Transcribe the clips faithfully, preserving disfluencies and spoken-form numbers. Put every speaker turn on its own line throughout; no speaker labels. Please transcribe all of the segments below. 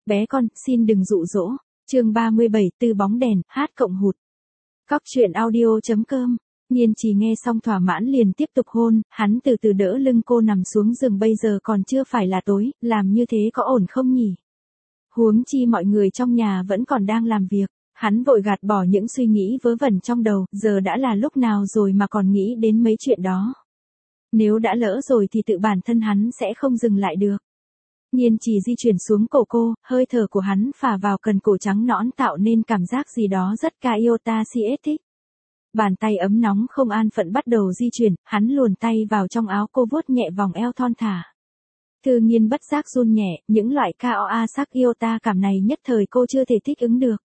Bé con, xin đừng dụ dỗ. Chương ba mươi bảy, Từ bóng đèn, hát cộng hụt. Cóc truyện audio chấm com. Nhiên Trì nghe xong thỏa mãn liền tiếp tục hôn, hắn từ từ đỡ lưng cô nằm xuống giường, bây giờ còn chưa phải là tối, làm như thế có ổn không nhỉ? Huống chi mọi người trong nhà vẫn còn đang làm việc, hắn vội gạt bỏ những suy nghĩ vớ vẩn trong đầu, giờ đã là lúc nào rồi mà còn nghĩ đến mấy chuyện đó. Nếu đã lỡ rồi thì tự bản thân hắn sẽ không dừng lại được. Nhiên Trì di chuyển xuống cổ cô, hơi thở của hắn phả vào cần cổ trắng nõn tạo nên cảm giác gì đó rất ca yêu ta si thích. Bàn tay ấm nóng không an phận bắt đầu di chuyển, hắn luồn tay vào trong áo cô vuốt nhẹ vòng eo thon thả. Thư Nhiên bất giác run nhẹ, những loại ca o a sắc yêu ta cảm này nhất thời cô chưa thể thích ứng được.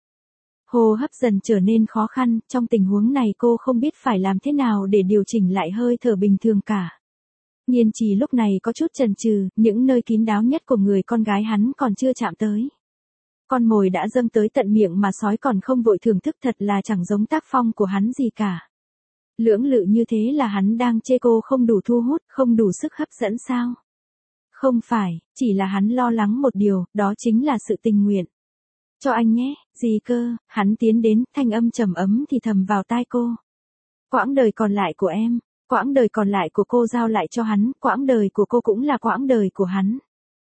Hô hấp dần trở nên khó khăn, trong tình huống này cô không biết phải làm thế nào để điều chỉnh lại hơi thở bình thường cả. Nhiên Trì lúc này có chút chần chừ, những nơi kín đáo nhất của người con gái hắn còn chưa chạm tới. Con mồi đã dâng tới tận miệng mà sói còn không vội thưởng thức, thật là chẳng giống tác phong của hắn gì cả. Lưỡng lự như thế là hắn đang chê cô không đủ thu hút, không đủ sức hấp dẫn sao? Không phải, chỉ là hắn lo lắng một điều, đó chính là sự tình nguyện. Cho anh nhé, gì cơ? Hắn tiến đến, thanh âm trầm ấm thì thầm vào tai cô. Quãng đời còn lại của em, quãng đời còn lại của cô giao lại cho hắn, quãng đời của cô cũng là quãng đời của hắn.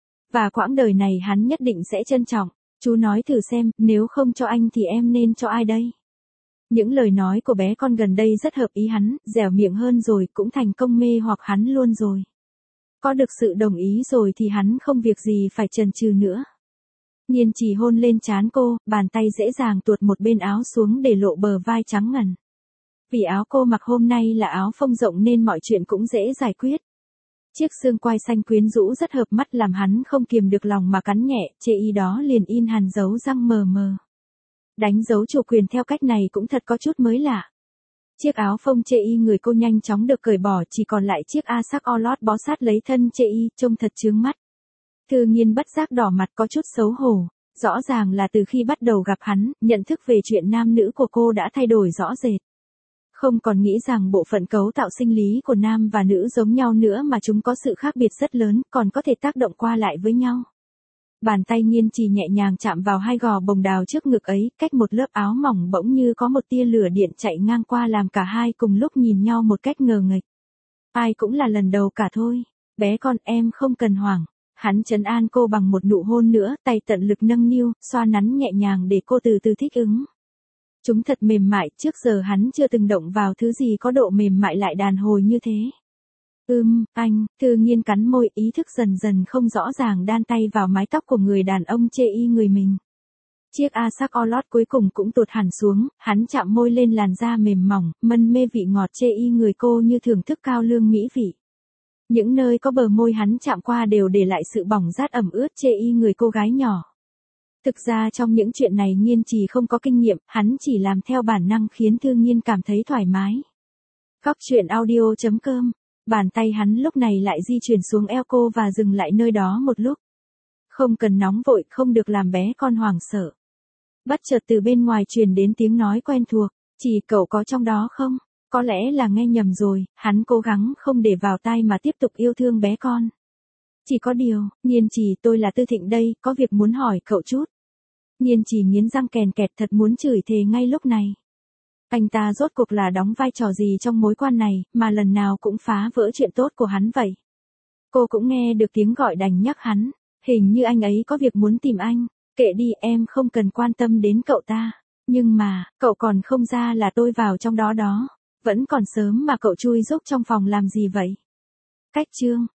Và quãng đời này hắn nhất định sẽ trân trọng. Chú nói thử xem, nếu không cho anh thì em nên cho ai đây? Những lời nói của bé con gần đây rất hợp ý hắn, dẻo miệng hơn rồi, cũng thành công mê hoặc hắn luôn rồi. Có được sự đồng ý rồi thì hắn không việc gì phải chần chừ nữa. Nhiên Trì hôn lên trán cô, bàn tay dễ dàng tuột một bên áo xuống để lộ bờ vai trắng ngần. Vì áo cô mặc hôm nay là áo phông rộng nên mọi chuyện cũng dễ giải quyết. Chiếc xương quai xanh quyến rũ rất hợp mắt làm hắn không kiềm được lòng mà cắn nhẹ, chê y đó liền in hằn dấu răng mờ mờ. Đánh dấu chủ quyền theo cách này cũng thật có chút mới lạ. Chiếc áo phông chê y người cô nhanh chóng được cởi bỏ, chỉ còn lại chiếc a sắc o lót bó sát lấy thân chê y, trông thật chướng mắt. Thư Nhiên bất giác đỏ mặt có chút xấu hổ, rõ ràng là từ khi bắt đầu gặp hắn, nhận thức về chuyện nam nữ của cô đã thay đổi rõ rệt. Không còn nghĩ rằng bộ phận cấu tạo sinh lý của nam và nữ giống nhau nữa mà chúng có sự khác biệt rất lớn, còn có thể tác động qua lại với nhau. Bàn tay Nhiên Trì nhẹ nhàng chạm vào hai gò bồng đào trước ngực ấy, cách một lớp áo mỏng bỗng như có một tia lửa điện chạy ngang qua làm cả hai cùng lúc nhìn nhau một cách ngờ nghệch. Ai cũng là lần đầu cả thôi, bé con em không cần hoảng. Hắn trấn an cô bằng một nụ hôn nữa, tay tận lực nâng niu, xoa nắn nhẹ nhàng để cô từ từ thích ứng. Chúng thật mềm mại, trước giờ hắn chưa từng động vào thứ gì có độ mềm mại lại đàn hồi như thế. Ừm, anh, Thư Nhiên cắn môi, ý thức dần dần không rõ ràng đan tay vào mái tóc của người đàn ông chê y người mình. Chiếc a sắc o lót cuối cùng cũng tuột hẳn xuống, hắn chạm môi lên làn da mềm mỏng, mân mê vị ngọt chê y người cô như thưởng thức cao lương mỹ vị. Những nơi có bờ môi hắn chạm qua đều để lại sự bỏng rát ẩm ướt chê y người cô gái nhỏ. Thực ra trong những chuyện này Nhiên Trì không có kinh nghiệm, hắn chỉ làm theo bản năng khiến Thư Nhiên cảm thấy thoải mái. Cóc truyện audio chấm com. Bàn tay hắn lúc này lại di chuyển xuống eo cô và dừng lại nơi đó một lúc. Không cần nóng vội, không được làm bé con hoảng sợ. Bất chợt từ bên ngoài truyền đến tiếng nói quen thuộc, "Trì, cậu có trong đó không?" Có lẽ là nghe nhầm rồi, hắn cố gắng không để vào tai mà tiếp tục yêu thương bé con. Chỉ có điều, Nhiên Trì, tôi là Tư Thịnh đây, có việc muốn hỏi cậu chút. Nhiên Trì nghiến răng kèn kẹt, thật muốn chửi thề ngay lúc này. Anh ta rốt cuộc là đóng vai trò gì trong mối quan này, mà lần nào cũng phá vỡ chuyện tốt của hắn vậy. Cô cũng nghe được tiếng gọi đành nhắc hắn, hình như anh ấy có việc muốn tìm anh, kệ đi em không cần quan tâm đến cậu ta. Nhưng mà, cậu còn không ra là tôi vào trong đó đó. Vẫn còn sớm mà cậu chui rúc trong phòng làm gì vậy? Cách chương.